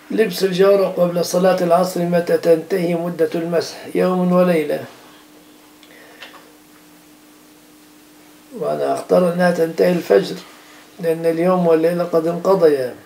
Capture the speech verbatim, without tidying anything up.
لبس الجورب قبل صلاة العصر متى تنتهي مدة المسح؟ يوم وليلة. وأنا أختار أنها تنتهي الفجر، لأن اليوم والليلة قد انقضيا.